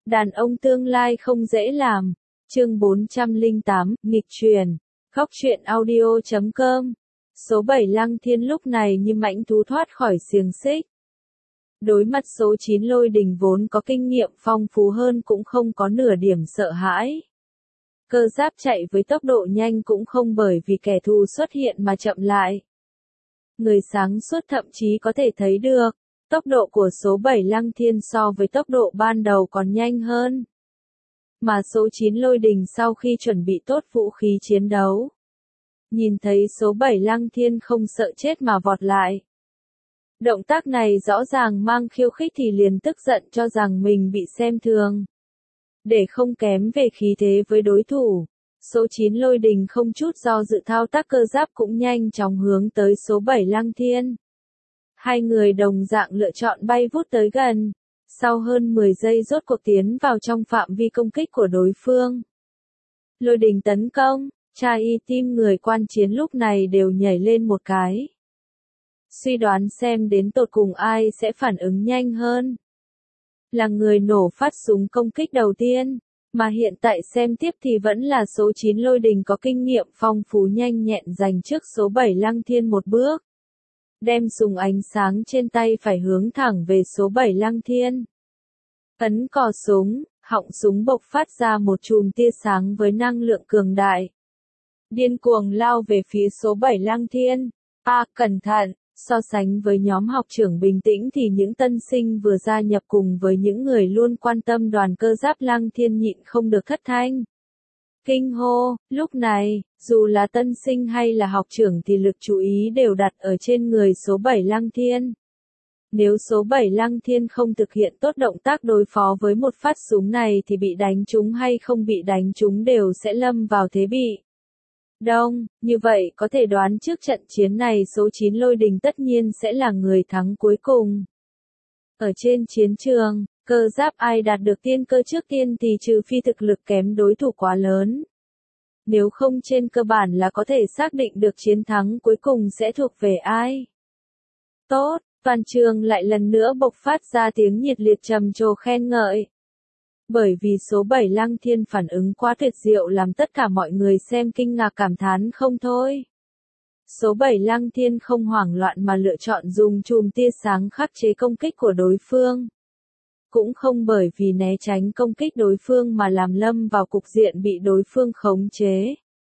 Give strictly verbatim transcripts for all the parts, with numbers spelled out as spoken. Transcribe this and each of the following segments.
Đàn ông tương lai không dễ làm. Chương bốn trăm lẻ tám, nghịch truyền. Góc truyện audio chấm com. Số bảy Lăng Thiên lúc này như mãnh thú thoát khỏi xiềng xích. Đối mặt số chín Lôi Đình vốn có kinh nghiệm phong phú hơn cũng không có nửa điểm sợ hãi. Cơ giáp chạy với tốc độ nhanh cũng không bởi vì kẻ thù xuất hiện mà chậm lại. Người sáng suốt thậm chí có thể thấy được, tốc độ của số bảy Lăng Thiên so với tốc độ ban đầu còn nhanh hơn. Mà số chín Lôi Đình sau khi chuẩn bị tốt vũ khí chiến đấu, nhìn thấy số bảy Lăng Thiên không sợ chết mà vọt lại. Động tác này rõ ràng mang khiêu khích thì liền tức giận cho rằng mình bị xem thường. Để không kém về khí thế với đối thủ, số chín Lôi Đình không chút do dự thao tác cơ giáp cũng nhanh chóng hướng tới số bảy Lăng Thiên. Hai người đồng dạng lựa chọn bay vút tới gần, sau hơn mười giây rốt cuộc tiến vào trong phạm vi công kích của đối phương. Lôi Đình tấn công, tra y tim người quan chiến lúc này đều nhảy lên một cái. Suy đoán xem đến tột cùng ai sẽ phản ứng nhanh hơn. Là người nổ phát súng công kích đầu tiên, mà hiện tại xem tiếp thì vẫn là số chín Lôi Đình có kinh nghiệm phong phú nhanh nhẹn giành trước số bảy Lăng Thiên một bước. Đem súng ánh sáng trên tay phải hướng thẳng về số bảy Lăng Thiên. Ấn cò súng, họng súng bộc phát ra một chùm tia sáng với năng lượng cường đại. Điên cuồng lao về phía số bảy Lăng Thiên. A, cẩn thận! So sánh với nhóm học trưởng bình tĩnh thì những tân sinh vừa gia nhập cùng với những người luôn quan tâm đoàn cơ giáp Lăng Thiên nhịn không được thất thanh. Kinh hô, lúc này, dù là tân sinh hay là học trưởng thì lực chú ý đều đặt ở trên người số bảy Lăng Thiên. Nếu số bảy Lăng Thiên không thực hiện tốt động tác đối phó với một phát súng này thì bị đánh trúng hay không bị đánh trúng đều sẽ lâm vào thế bị đông, như vậy có thể đoán trước trận chiến này số chín Lôi Đình tất nhiên sẽ là người thắng cuối cùng. Ở trên chiến trường, cơ giáp ai đạt được tiên cơ trước tiên thì trừ phi thực lực kém đối thủ quá lớn. Nếu không trên cơ bản là có thể xác định được chiến thắng cuối cùng sẽ thuộc về ai. Tốt, toàn trường lại lần nữa bộc phát ra tiếng nhiệt liệt trầm trồ khen ngợi. Bởi vì số bảy Lăng Thiên phản ứng quá tuyệt diệu làm tất cả mọi người xem kinh ngạc cảm thán không thôi. Số bảy Lăng Thiên không hoảng loạn mà lựa chọn dùng chùm tia sáng khắc chế công kích của đối phương. Cũng không bởi vì né tránh công kích đối phương mà làm lâm vào cục diện bị đối phương khống chế.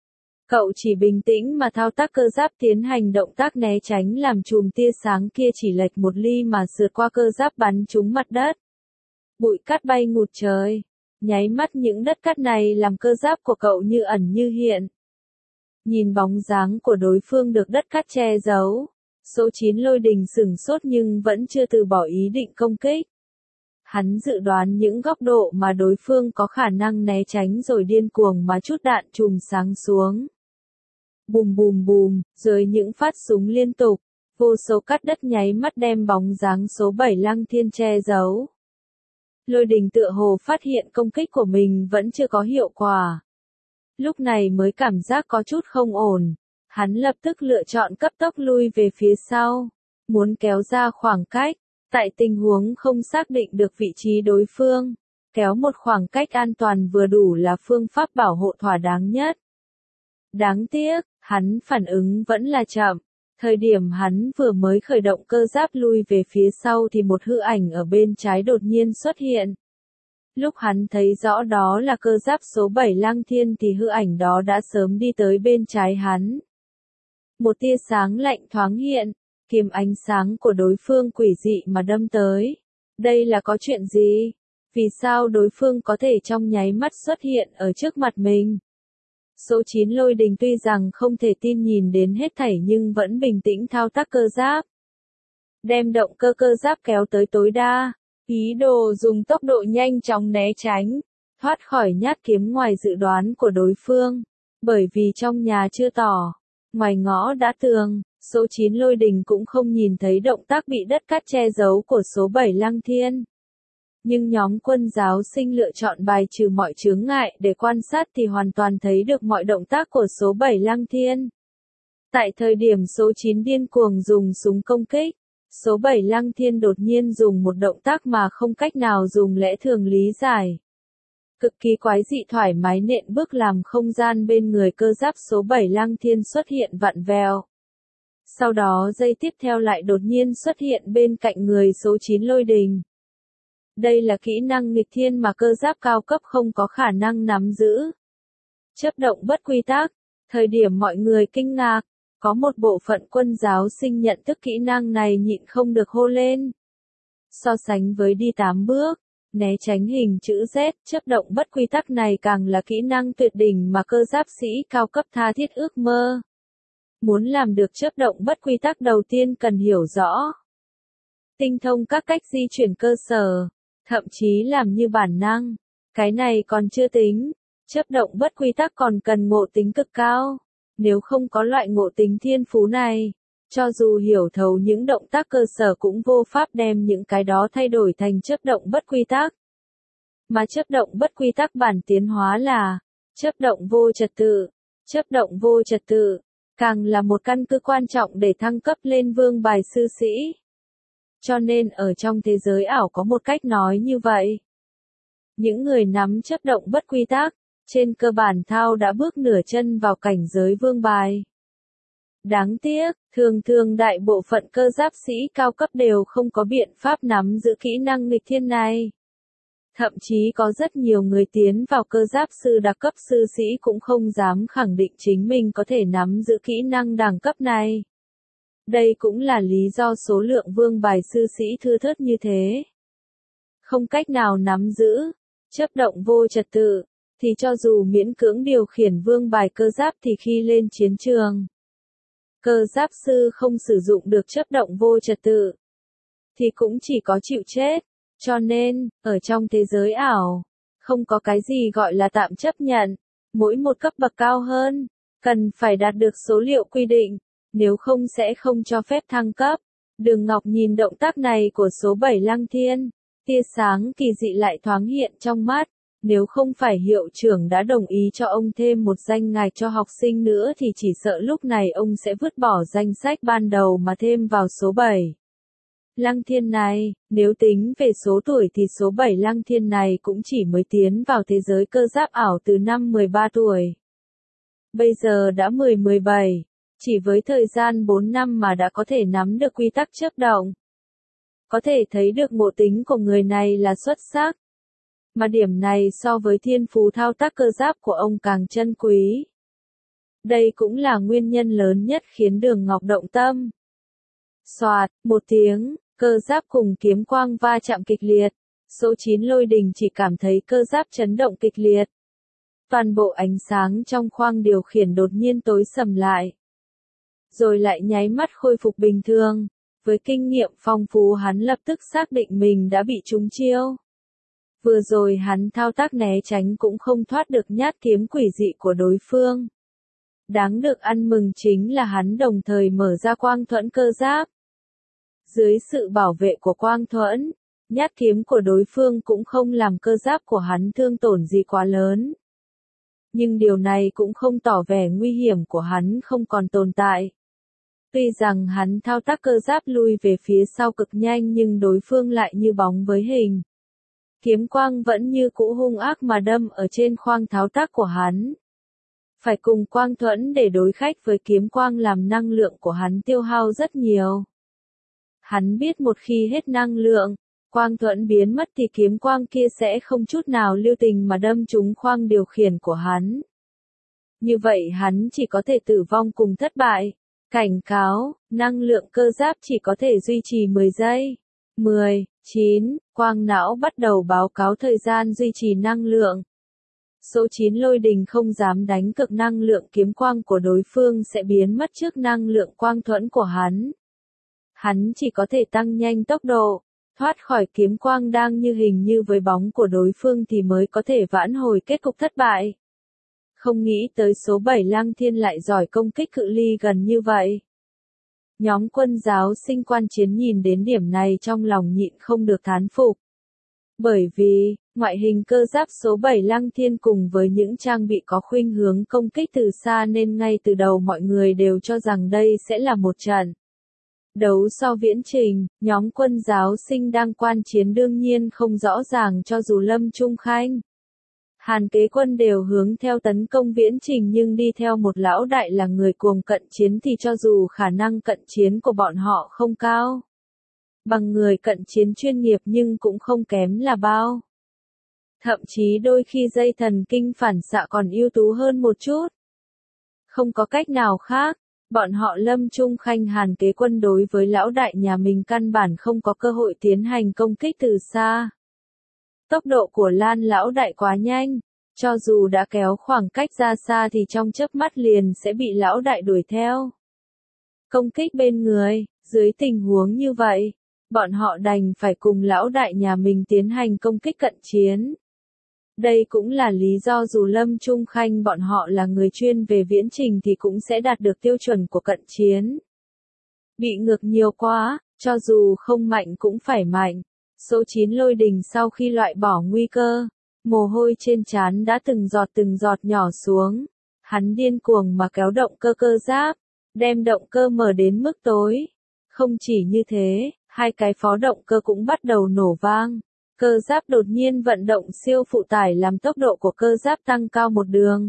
Cậu chỉ bình tĩnh mà thao tác cơ giáp tiến hành động tác né tránh làm chùm tia sáng kia chỉ lệch một ly mà sượt qua cơ giáp bắn trúng mặt đất. Bụi cát bay ngút trời. Nháy mắt những đất cát này làm cơ giáp của cậu như ẩn như hiện. Nhìn bóng dáng của đối phương được đất cát che giấu, số chín Lôi Đình sửng sốt nhưng vẫn chưa từ bỏ ý định công kích. Hắn dự đoán những góc độ mà đối phương có khả năng né tránh rồi điên cuồng mà chút đạn chùm sáng xuống. Bùm bùm bùm, rồi những phát súng liên tục, vô số cát đất nháy mắt đem bóng dáng số bảy Lăng Thiên che giấu. Lôi Đình tựa hồ phát hiện công kích của mình vẫn chưa có hiệu quả. Lúc này mới cảm giác có chút không ổn. Hắn lập tức lựa chọn cấp tốc lui về phía sau. Muốn kéo ra khoảng cách. Tại tình huống không xác định được vị trí đối phương. Kéo một khoảng cách an toàn vừa đủ là phương pháp bảo hộ thỏa đáng nhất. Đáng tiếc, hắn phản ứng vẫn là chậm. Thời điểm hắn vừa mới khởi động cơ giáp lui về phía sau thì một hư ảnh ở bên trái đột nhiên xuất hiện. Lúc hắn thấy rõ đó là cơ giáp số bảy Lăng Thiên thì hư ảnh đó đã sớm đi tới bên trái hắn. Một tia sáng lạnh thoáng hiện, kiếm ánh sáng của đối phương quỷ dị mà đâm tới. Đây là có chuyện gì? Vì sao đối phương có thể trong nháy mắt xuất hiện ở trước mặt mình? Số chín Lôi Đình tuy rằng không thể tin nhìn đến hết thảy nhưng vẫn bình tĩnh thao tác cơ giáp. Đem động cơ cơ giáp kéo tới tối đa, ý đồ dùng tốc độ nhanh chóng né tránh, thoát khỏi nhát kiếm ngoài dự đoán của đối phương. Bởi vì trong nhà chưa tỏ, ngoài ngõ đã tường, số chín Lôi Đình cũng không nhìn thấy động tác bị đất cát che giấu của số bảy Lăng Thiên. Nhưng nhóm quân giáo sinh lựa chọn bài trừ mọi chướng ngại để quan sát thì hoàn toàn thấy được mọi động tác của số bảy Lăng Thiên. Tại thời điểm số chín điên cuồng dùng súng công kích, số bảy Lăng Thiên đột nhiên dùng một động tác mà không cách nào dùng lẽ thường lý giải. Cực kỳ quái dị thoải mái nện bước làm không gian bên người cơ giáp số bảy Lăng Thiên xuất hiện vặn vẹo. Sau đó giây tiếp theo lại đột nhiên xuất hiện bên cạnh người số chín Lôi Đình. Đây là kỹ năng nghịch thiên mà cơ giáp cao cấp không có khả năng nắm giữ. Chớp động bất quy tắc. Thời điểm mọi người kinh ngạc, có một bộ phận quân giáo sinh nhận thức kỹ năng này nhịn không được hô lên. So sánh với đi tám bước, né tránh hình chữ Z, chớp động bất quy tắc này càng là kỹ năng tuyệt đỉnh mà cơ giáp sĩ cao cấp tha thiết ước mơ. Muốn làm được chớp động bất quy tắc đầu tiên cần hiểu rõ tinh thông các cách di chuyển cơ sở, thậm chí làm như bản năng. Cái này còn chưa tính, chớp động bất quy tắc còn cần ngộ tính cực cao. Nếu không có loại ngộ tính thiên phú này, cho dù hiểu thấu những động tác cơ sở cũng vô pháp đem những cái đó thay đổi thành chớp động bất quy tắc. Mà chớp động bất quy tắc bản tiến hóa là chớp động vô trật tự. Chớp động vô trật tự càng là một căn cứ quan trọng để thăng cấp lên vương bài sư sĩ. Cho nên ở trong thế giới ảo có một cách nói như vậy. Những người nắm chớp động bất quy tắc, trên cơ bản thao đã bước nửa chân vào cảnh giới vương bài. Đáng tiếc, thường thường đại bộ phận cơ giáp sĩ cao cấp đều không có biện pháp nắm giữ kỹ năng nghịch thiên này. Thậm chí có rất nhiều người tiến vào cơ giáp sư đặc cấp sư sĩ cũng không dám khẳng định chính mình có thể nắm giữ kỹ năng đẳng cấp này. Đây cũng là lý do số lượng vương bài sư sĩ thưa thớt như thế. Không cách nào nắm giữ, chớp động vô trật tự, thì cho dù miễn cưỡng điều khiển vương bài cơ giáp thì khi lên chiến trường, cơ giáp sư không sử dụng được chớp động vô trật tự, thì cũng chỉ có chịu chết. Cho nên, ở trong thế giới ảo, không có cái gì gọi là tạm chấp nhận. Mỗi một cấp bậc cao hơn, cần phải đạt được số liệu quy định, nếu không sẽ không cho phép thăng cấp. Đường Ngọc nhìn động tác này của số bảy Lăng Thiên, tia sáng kỳ dị lại thoáng hiện trong mắt. Nếu không phải hiệu trưởng đã đồng ý cho ông thêm một danh ngạch cho học sinh nữa thì chỉ sợ lúc này ông sẽ vứt bỏ danh sách ban đầu mà thêm vào số bảy. Lăng Thiên này, nếu tính về số tuổi thì số bảy Lăng Thiên này cũng chỉ mới tiến vào thế giới cơ giáp ảo từ năm mười ba tuổi. Bây giờ đã mười mười bảy, chỉ với thời gian bốn năm mà đã có thể nắm được quy tắc chớp động. Có thể thấy được ngộ tính của người này là xuất sắc. Mà điểm này so với thiên phú thao tác cơ giáp của ông càng chân quý. Đây cũng là nguyên nhân lớn nhất khiến Đường Ngọc động tâm. Soạt, một tiếng, cơ giáp cùng kiếm quang va chạm kịch liệt. Số chín Lôi Đình chỉ cảm thấy cơ giáp chấn động kịch liệt. Toàn bộ ánh sáng trong khoang điều khiển đột nhiên tối sầm lại. Rồi lại nháy mắt khôi phục bình thường. Với kinh nghiệm phong phú hắn lập tức xác định mình đã bị trúng chiêu. Vừa rồi hắn thao tác né tránh cũng không thoát được nhát kiếm quỷ dị của đối phương. Đáng được ăn mừng chính là hắn đồng thời mở ra quang thuẫn cơ giáp. Dưới sự bảo vệ của quang thuẫn, nhát kiếm của đối phương cũng không làm cơ giáp của hắn thương tổn gì quá lớn. Nhưng điều này cũng không tỏ vẻ nguy hiểm của hắn không còn tồn tại. Tuy rằng hắn thao tác cơ giáp lui về phía sau cực nhanh nhưng đối phương lại như bóng với hình. Kiếm quang vẫn như cũ hung ác mà đâm ở trên khoang thao tác của hắn. Phải cùng quang thuẫn để đối khách với kiếm quang làm năng lượng của hắn tiêu hao rất nhiều. Hắn biết một khi hết năng lượng, quang thuẫn biến mất thì kiếm quang kia sẽ không chút nào lưu tình mà đâm trúng khoang điều khiển của hắn. Như vậy hắn chỉ có thể tử vong cùng thất bại. Cảnh cáo, năng lượng cơ giáp chỉ có thể duy trì mười giây. mười, chín, quang não bắt đầu báo cáo thời gian duy trì năng lượng. Số chín Lôi Đình không dám đánh cực năng lượng kiếm quang của đối phương sẽ biến mất trước năng lượng quang thuẫn của hắn. Hắn chỉ có thể tăng nhanh tốc độ, thoát khỏi kiếm quang đang như hình như với bóng của đối phương thì mới có thể vãn hồi kết cục thất bại. Không nghĩ tới số bảy Lăng Thiên lại giỏi công kích cự ly gần như vậy. Nhóm quân giáo sinh quan chiến nhìn đến điểm này trong lòng nhịn không được thán phục. Bởi vì, ngoại hình cơ giáp số bảy Lăng Thiên cùng với những trang bị có khuynh hướng công kích từ xa nên ngay từ đầu mọi người đều cho rằng đây sẽ là một trận đấu so viễn trình. Nhóm quân giáo sinh đang quan chiến đương nhiên không rõ ràng cho dù Lâm Trung Khanh Hàn Kế Quân đều hướng theo tấn công Viễn Trình, nhưng đi theo một lão đại là người cuồng cận chiến thì cho dù khả năng cận chiến của bọn họ không cao bằng người cận chiến chuyên nghiệp nhưng cũng không kém là bao. Thậm chí đôi khi dây thần kinh phản xạ còn ưu tú hơn một chút. Không có cách nào khác, bọn họ Lâm Trung Khanh Hàn Kế Quân đối với lão đại nhà mình căn bản không có cơ hội tiến hành công kích từ xa. Tốc độ của Lan lão đại quá nhanh, cho dù đã kéo khoảng cách ra xa thì trong chớp mắt liền sẽ bị lão đại đuổi theo. Công kích bên người, dưới tình huống như vậy, bọn họ đành phải cùng lão đại nhà mình tiến hành công kích cận chiến. Đây cũng là lý do dù Lâm Trung Khanh bọn họ là người chuyên về viễn trình thì cũng sẽ đạt được tiêu chuẩn của cận chiến. Bị ngược nhiều quá, cho dù không mạnh cũng phải mạnh. Số chín Lôi Đình sau khi loại bỏ nguy cơ, mồ hôi trên trán đã từng giọt từng giọt nhỏ xuống. Hắn điên cuồng mà kéo động cơ cơ giáp, đem động cơ mở đến mức tối. Không chỉ như thế, hai cái phó động cơ cũng bắt đầu nổ vang. Cơ giáp đột nhiên vận động siêu phụ tải làm tốc độ của cơ giáp tăng cao một đường.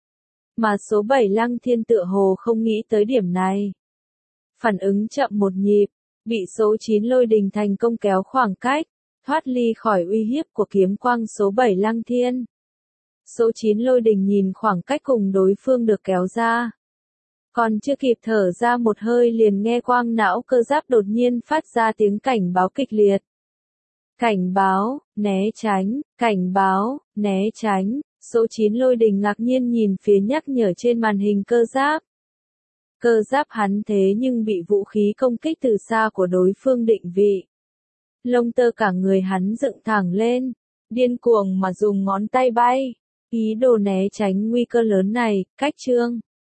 Mà số bảy Lăng Thiên tựa hồ không nghĩ tới điểm này. Phản ứng chậm một nhịp, bị số chín Lôi Đình thành công kéo khoảng cách, thoát ly khỏi uy hiếp của kiếm quang số bảy Lăng Thiên. Số chín Lôi Đình nhìn khoảng cách cùng đối phương được kéo ra. Còn chưa kịp thở ra một hơi liền nghe quang não cơ giáp đột nhiên phát ra tiếng cảnh báo kịch liệt. Cảnh báo, né tránh, cảnh báo, né tránh, số chín Lôi Đình ngạc nhiên nhìn phía nhắc nhở trên màn hình cơ giáp. Cơ giáp hắn thế nhưng bị vũ khí công kích từ xa của đối phương định vị. Lông tơ cả người hắn dựng thẳng lên, điên cuồng mà dùng ngón tay bay, ý đồ né tránh nguy cơ lớn này, cách chương.